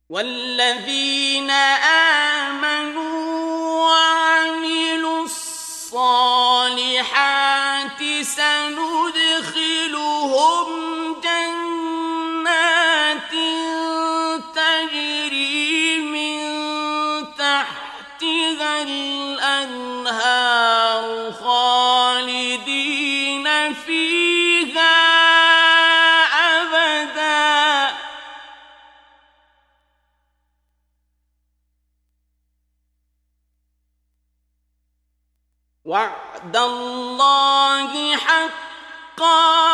والذين آمنوا وعملوا الصالحات سندخلهم جنات تجري من تحتها الأنهار خالدين فيها أبدا وعد الله حقا